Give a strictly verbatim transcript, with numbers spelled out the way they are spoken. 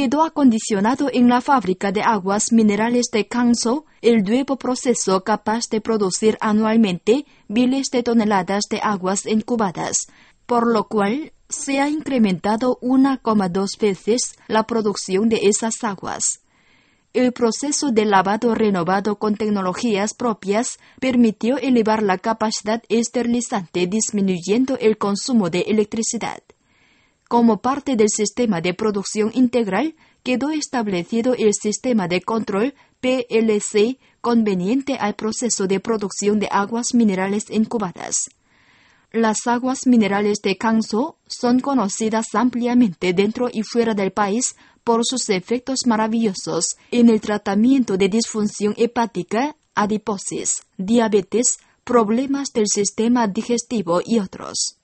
quedó acondicionado en la fábrica de aguas minerales de Kangso el nuevo proceso capaz de producir anualmente miles de toneladas de aguas incubadas, por lo cual se ha incrementado una coma dos veces la producción de esas aguas. El proceso de lavado renovado con tecnologías propias permitió elevar la capacidad esterilizante disminuyendo el consumo de electricidad. Como parte del sistema de producción integral, quedó establecido el sistema de control P L C conveniente al proceso de producción de aguas minerales incubadas. Las aguas minerales de Kangso son conocidas ampliamente dentro y fuera del país por sus efectos maravillosos en el tratamiento de disfunción hepática, adiposis, diabetes, problemas del sistema digestivo y otros.